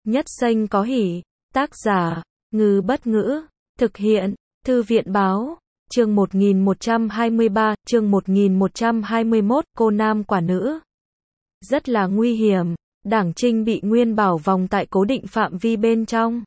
Nhất Xanh có hỉ. Tác giả, Ngư Bất Ngữ. Thực hiện, Thư viện Báo. Chương 1123, chương 1121, cô nam quả nữ. Rất là nguy hiểm. Đảng Trinh bị Nguyên Bảo vòng tại cố định phạm vi bên trong.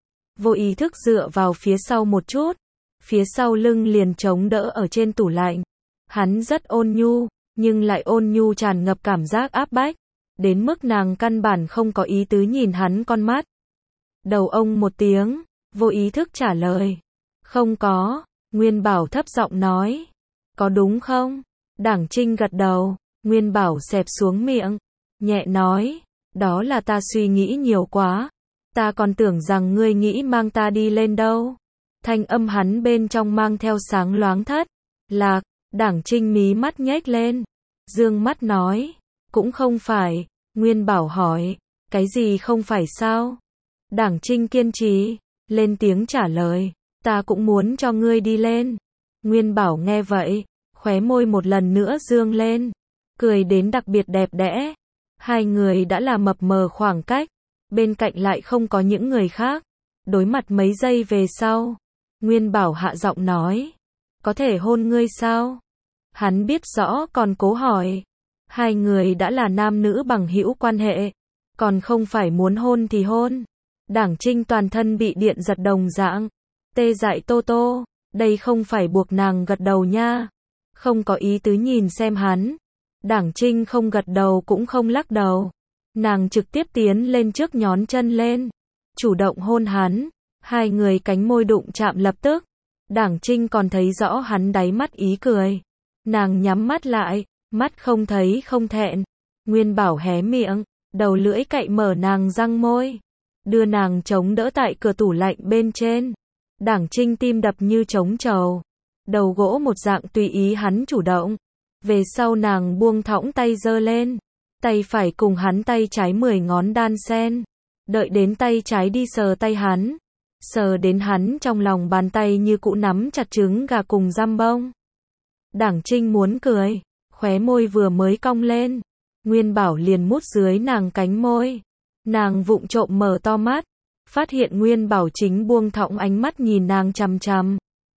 Vô ý thức dựa vào phía sau một chút. Phía sau lưng liền chống đỡ ở trên tủ lạnh. Hắn rất ôn nhu, nhưng lại ôn nhu tràn ngập cảm giác áp bách. Đến mức nàng căn bản không có ý tứ nhìn hắn con mắt. Đầu ông một tiếng, vô ý thức trả lời. Không có, Nguyên Bảo thấp giọng nói. Có đúng không? Đảng Trinh gật đầu, Nguyên Bảo xẹp xuống miệng, nhẹ nói. Đó là ta suy nghĩ nhiều quá. Ta còn tưởng rằng ngươi nghĩ mang ta đi lên đâu. Thanh âm hắn bên trong mang theo sáng loáng thất lạc. Đảng Trinh mí mắt nhếch lên, dương mắt nói. Cũng không phải. Nguyên Bảo hỏi. Cái gì không phải sao? Đảng Trinh kiên trì, lên tiếng trả lời. Ta cũng muốn cho ngươi đi lên. Nguyên Bảo nghe vậy, khóe môi một lần nữa dương lên, cười đến đặc biệt đẹp đẽ. Hai người đã là mập mờ khoảng cách, bên cạnh lại không có những người khác. Đối mặt mấy giây về sau, Nguyên Bảo hạ giọng nói. Có thể hôn ngươi sao? Hắn biết rõ còn cố hỏi. Hai người đã là nam nữ bằng hữu quan hệ, còn không phải muốn hôn thì hôn. Đảng Trinh toàn thân bị điện giật đồng dạng, tê dại tô tô, đây không phải buộc nàng gật đầu nha. Không có ý tứ nhìn xem hắn. Đảng Trinh không gật đầu cũng không lắc đầu. Nàng trực tiếp tiến lên trước nhón chân lên, chủ động hôn hắn. Hai người cánh môi đụng chạm lập tức. Đảng Trinh còn thấy rõ hắn đáy mắt ý cười. Nàng nhắm mắt lại, mắt không thấy không thẹn. Nguyên Bảo hé miệng, đầu lưỡi cạy mở nàng răng môi, đưa nàng chống đỡ tại cửa tủ lạnh bên trên. Đảng Trinh tim đập như trống trầu, đầu gỗ một dạng tùy ý hắn chủ động. Về sau nàng buông thõng tay giơ lên, tay phải cùng hắn tay trái 10 ngón đan sen, đợi đến tay trái đi sờ tay hắn, sờ đến hắn trong lòng bàn tay như cũ nắm chặt trứng gà cùng giam bông. Đảng Trinh muốn cười, khóe môi vừa mới cong lên, Nguyên Bảo liền mút dưới nàng cánh môi. Nàng vụng trộm mở to mắt, phát hiện Nguyên Bảo chính buông thõng ánh mắt nhìn nàng chằm chằm.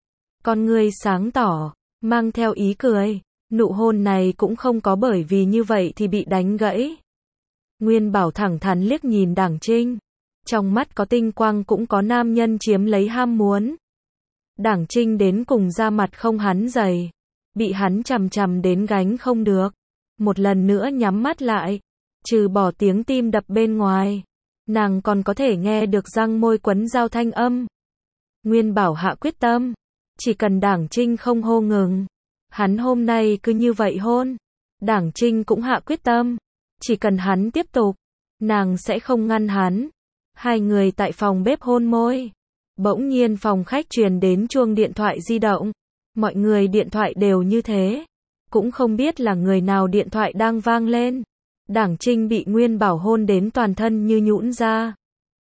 Con ngươi sáng tỏ, mang theo ý cười. Nụ hôn này cũng không có bởi vì như vậy thì bị đánh gãy. Nguyên Bảo thẳng thắn liếc nhìn Đảng Trinh, trong mắt có tinh quang cũng có nam nhân chiếm lấy ham muốn. Đảng Trinh đến cùng ra mặt không hắn dày, bị hắn chằm chằm đến gánh không được. Một lần nữa nhắm mắt lại, trừ bỏ tiếng tim đập bên ngoài, nàng còn có thể nghe được răng môi quấn giao thanh âm. Nguyên Bảo hạ quyết tâm, chỉ cần Đảng Trinh không hô ngừng, hắn hôm nay cứ như vậy hôn. Đảng Trinh cũng hạ quyết tâm, chỉ cần hắn tiếp tục, nàng sẽ không ngăn hắn. Hai người tại phòng bếp hôn môi. Bỗng nhiên phòng khách truyền đến chuông điện thoại di động. Mọi người điện thoại đều như thế, cũng không biết là người nào điện thoại đang vang lên. Đảng Trinh bị Nguyên Bảo hôn đến toàn thân như nhũn ra.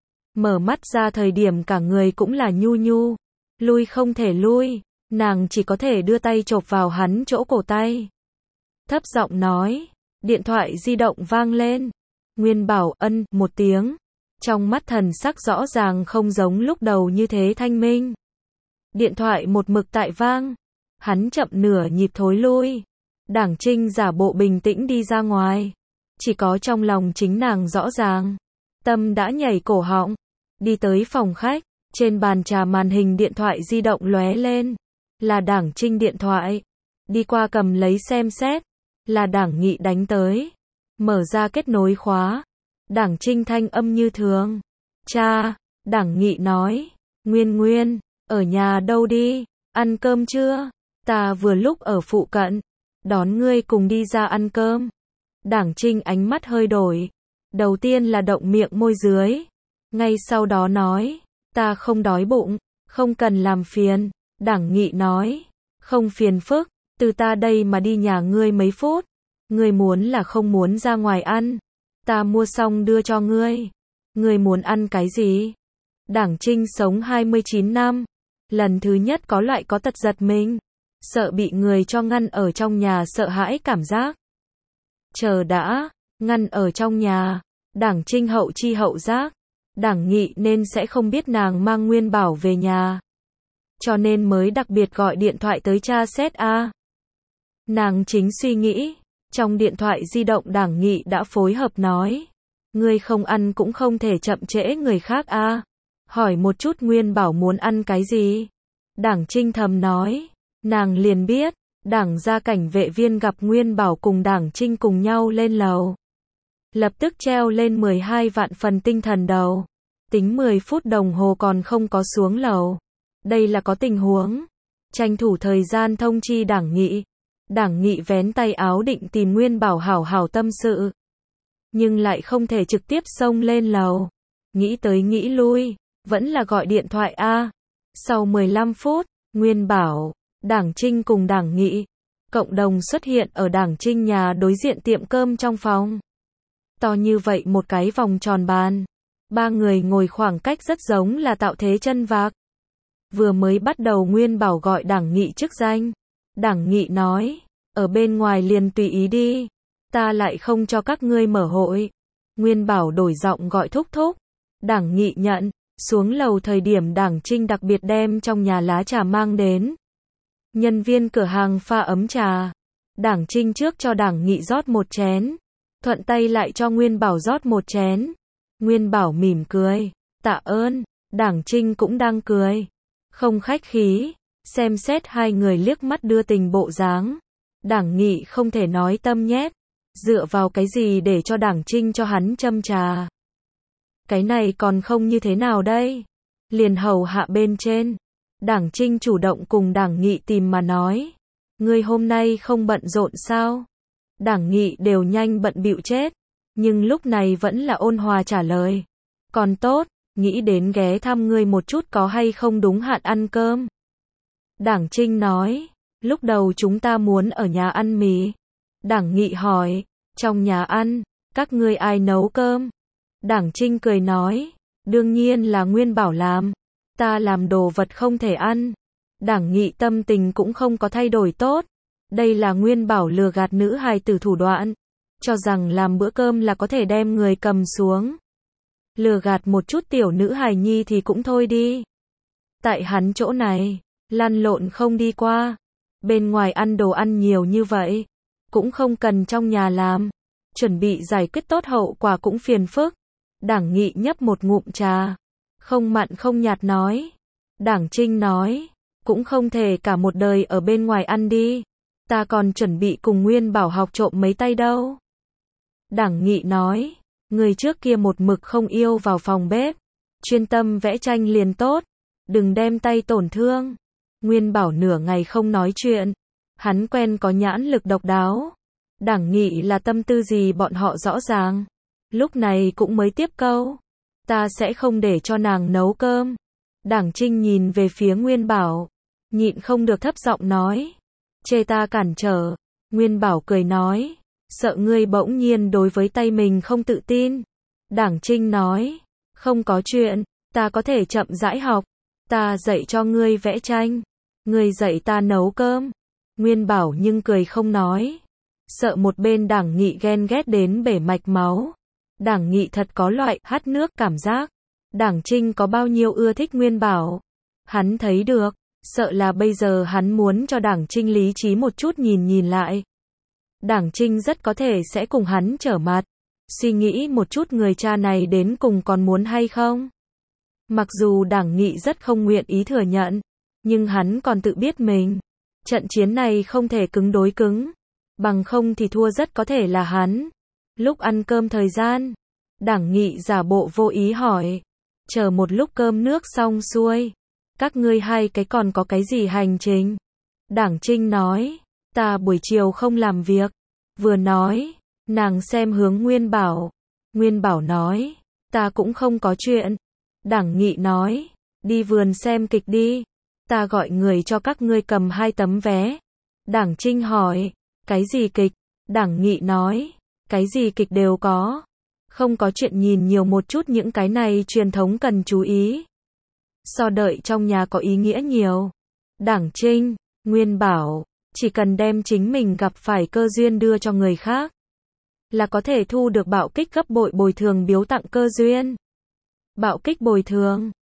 Mở mắt ra thời điểm cả người cũng là nhu nhu, lui không thể lui, nàng chỉ có thể đưa tay chộp vào hắn chỗ cổ tay. Thấp giọng nói, điện thoại di động vang lên. Nguyên Bảo ân một tiếng, trong mắt thần sắc rõ ràng không giống lúc đầu như thế thanh minh. Điện thoại một mực tại vang, hắn chậm nửa nhịp thối lui. Đảng Trinh giả bộ bình tĩnh đi ra ngoài, chỉ có trong lòng chính nàng rõ ràng, tâm đã nhảy cổ họng. Đi tới phòng khách, trên bàn trà màn hình điện thoại di động lóe lên, là Đảng Trinh điện thoại. Đi qua cầm lấy xem xét, là Đảng Nghị đánh tới. Mở ra kết nối khóa, Đảng Trinh thanh âm như thường. Cha, Đảng Nghị nói, Nguyên, ở nhà đâu đi, ăn cơm chưa? Ta vừa lúc ở phụ cận, đón ngươi cùng đi ra ăn cơm. Đảng Trinh ánh mắt hơi đổi, đầu tiên là động miệng môi dưới, ngay sau đó nói, ta không đói bụng, không cần làm phiền. Đảng Nghị nói, không phiền phức, từ ta đây mà đi nhà ngươi mấy phút. Ngươi muốn là không muốn ra ngoài ăn, ta mua xong đưa cho ngươi. Ngươi muốn ăn cái gì? Đảng Trinh sống 29 năm, lần thứ nhất có loại có tật giật mình, sợ bị người cho ngăn ở trong nhà, sợ hãi cảm giác. Chờ đã, ngăn ở trong nhà. Đảng Trinh hậu chi hậu giác, Đảng Nghị nên sẽ không biết nàng mang Nguyên Bảo về nhà. Cho nên mới đặc biệt gọi điện thoại tới tra xét a. Nàng chính suy nghĩ, trong điện thoại di động Đảng Nghị đã phối hợp nói. Ngươi không ăn cũng không thể chậm trễ người khác a. Hỏi một chút Nguyên Bảo muốn ăn cái gì? Đảng Trinh thầm nói. Nàng liền biết, Đảng gia cảnh vệ viên gặp Nguyên Bảo cùng Đảng Trinh cùng nhau lên lầu. Lập tức treo lên 12 vạn phần tinh thần đầu. Tính 10 phút đồng hồ còn không có xuống lầu. Đây là có tình huống. Tranh thủ thời gian thông chi Đảng Nghị. Đảng Nghị vén tay áo định tìm Nguyên Bảo hảo hảo tâm sự. Nhưng lại không thể trực tiếp xông lên lầu. Nghĩ tới nghĩ lui, vẫn là gọi điện thoại a. Sau 15 phút, Nguyên Bảo, Đảng Trinh cùng Đảng Nghị cộng đồng xuất hiện ở Đảng Trinh nhà đối diện tiệm cơm trong phòng. To như vậy một cái vòng tròn bàn. Ba người ngồi khoảng cách rất giống là tạo thế chân vạc. Vừa mới bắt đầu Nguyên Bảo gọi Đảng Nghị chức danh. Đảng Nghị nói, ở bên ngoài liền tùy ý đi. Ta lại không cho các ngươi mở hội. Nguyên Bảo đổi giọng gọi thúc thúc. Đảng Nghị nhận. Xuống lầu thời điểm Đảng Trinh đặc biệt đem trong nhà lá trà mang đến. Nhân viên cửa hàng pha ấm trà. Đảng Trinh trước cho Đảng Nghị rót một chén. Thuận tay lại cho Nguyên Bảo rót một chén. Nguyên Bảo mỉm cười. Tạ ơn. Đảng Trinh cũng đang cười. Không khách khí. Xem xét hai người liếc mắt đưa tình bộ dáng. Đảng Nghị không thể nói tâm nhét. Dựa vào cái gì để cho Đảng Trinh cho hắn châm trà. Cái này còn không như thế nào đây? Liền hầu hạ bên trên. Đảng Trinh chủ động cùng Đảng Nghị tìm mà nói. Ngươi hôm nay không bận rộn sao? Đảng Nghị đều nhanh bận bịu chết. Nhưng lúc này vẫn là ôn hòa trả lời. Còn tốt, nghĩ đến ghé thăm ngươi một chút có hay không đúng hạn ăn cơm. Đảng Trinh nói. Lúc đầu chúng ta muốn ở nhà ăn mì. Đảng Nghị hỏi. Trong nhà ăn, các ngươi ai nấu cơm? Đảng Trinh cười nói. Đương nhiên là Nguyên Bảo làm. Ta làm đồ vật không thể ăn. Đảng Nghị tâm tình cũng không có thay đổi tốt. Đây là Nguyên Bảo lừa gạt nữ hài tử thủ đoạn. Cho rằng làm bữa cơm là có thể đem người cầm xuống. Lừa gạt một chút tiểu nữ hài nhi thì cũng thôi đi. Tại hắn chỗ này, lăn lộn không đi qua. Bên ngoài ăn đồ ăn nhiều như vậy. Cũng không cần trong nhà làm. Chuẩn bị giải quyết tốt hậu quả cũng phiền phức. Đảng Nghị nhấp một ngụm trà. Không mặn không nhạt nói. Đảng Trinh nói. Cũng không thể cả một đời ở bên ngoài ăn đi. Ta còn chuẩn bị cùng Nguyên Bảo học trộm mấy tay đâu. Đảng Nghị nói. Người trước kia một mực không yêu vào phòng bếp. Chuyên tâm vẽ tranh liền tốt. Đừng đem tay tổn thương. Nguyên Bảo nửa ngày không nói chuyện. Hắn quen có nhãn lực độc đáo. Đảng Nghị là tâm tư gì bọn họ rõ ràng. Lúc này cũng mới tiếp câu. Ta sẽ không để cho nàng nấu cơm. Đảng Trinh nhìn về phía Nguyên Bảo. Nhịn không được thấp giọng nói. Chê ta cản trở. Nguyên Bảo cười nói. Sợ ngươi bỗng nhiên đối với tay mình không tự tin. Đảng Trinh nói. Không có chuyện. Ta có thể chậm rãi học. Ta dạy cho ngươi vẽ tranh. Ngươi dạy ta nấu cơm. Nguyên Bảo nhưng cười không nói. Sợ một bên Đảng Nghị ghen ghét đến bể mạch máu. Đảng Nghị thật có loại hắt nước cảm giác. Đảng Trinh có bao nhiêu ưa thích Nguyên Bảo. Hắn thấy được. Sợ là bây giờ hắn muốn cho Đảng Trinh lý trí một chút nhìn lại. Đảng Trinh rất có thể sẽ cùng hắn trở mặt. Suy nghĩ một chút người cha này đến cùng còn muốn hay không. Mặc dù Đảng Nghị rất không nguyện ý thừa nhận. Nhưng hắn còn tự biết mình. Trận chiến này không thể cứng đối cứng. Bằng không thì thua rất có thể là hắn. Lúc ăn cơm thời gian. Đảng Nghị giả bộ vô ý hỏi. Chờ một lúc cơm nước xong xuôi. Các ngươi hai cái còn có cái gì hành trình? Đảng Trinh nói. Ta buổi chiều không làm việc. Vừa nói. Nàng xem hướng Nguyên Bảo. Nguyên Bảo nói. Ta cũng không có chuyện. Đảng Nghị nói. Đi vườn xem kịch đi. Ta gọi người cho các ngươi cầm 2 tấm vé. Đảng Trinh hỏi. Cái gì kịch? Đảng Nghị nói. Cái gì kịch đều có. Không có chuyện nhìn nhiều một chút những cái này truyền thống cần chú ý. So đợi trong nhà có ý nghĩa nhiều. Đảng Trinh, Nguyên Bảo, chỉ cần đem chính mình gặp phải cơ duyên đưa cho người khác. Là có thể thu được bạo kích gấp bội bồi thường biếu tặng cơ duyên. Bạo kích bồi thường.